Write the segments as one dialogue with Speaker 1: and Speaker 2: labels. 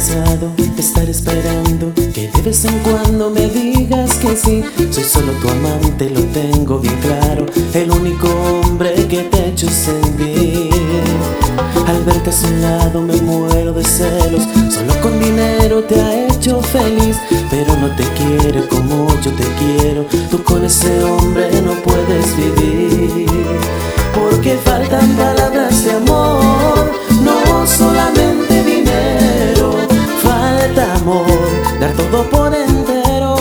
Speaker 1: cansado de estar esperando que de vez en cuando me digas que sí. Soy solo tu amante, lo tengo bien claro, el único hombre que te ha hecho sentir. Al verte a su lado me muero de celos, solo con dinero te ha hecho feliz, pero no te quiere como yo te quiero. Tú con ese hombre no puedes vivir, porque faltan palabras de amor, no solamente dinero. Falta amor, dar todo por entero.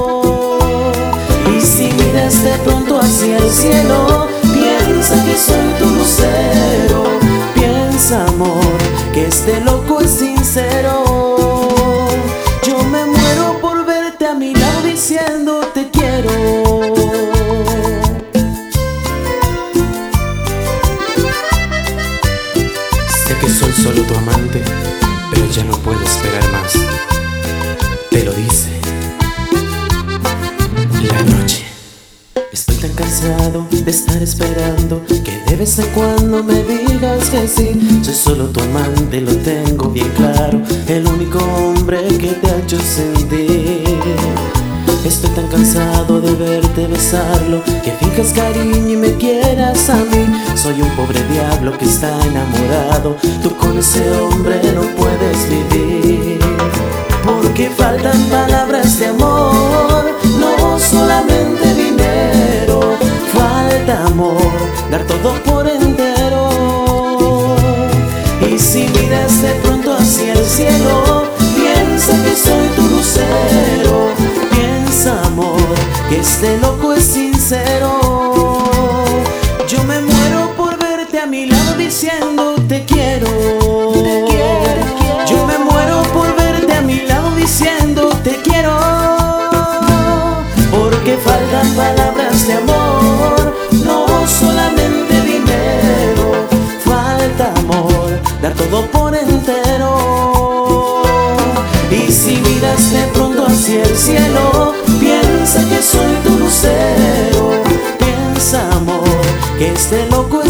Speaker 1: Y si miras de pronto hacia el cielo, piensa que soy tu lucero. Piensa, amor, que este loco es sincero. Yo me muero por verte a mi lado diciendo te quiero. Sé que soy solo tu amante, pero ya no puedo esperar más. Te lo dice la noche. Estoy tan cansado de estar esperando que de vez en cuando me digas que sí. Soy solo tu amante, lo tengo bien claro, el único hombre que te ha hecho sentir. Estoy tan cansado de verte besarlo, que finjas cariño y me quieras a mí. Soy un pobre diablo que está enamorado, tú con ese hombre no puedes vivir, porque faltan palabras de amor, no solamente dinero. Falta amor, dar todo por entero. Y si miras de pronto hacia el cielo, piensa que soy tu lucero. Piensa, amor, que este loco es sincero. Yo me muero por verte a mi lado diciendo te quiero. Yo me muero por verte a mi lado diciendo te quiero, porque faltan palabras de amor, no solamente dinero. Falta amor, dar todo por entero. Y si miras de pronto hacia el cielo, piensa que soy tu lucero. Piensa, amor, que este loco es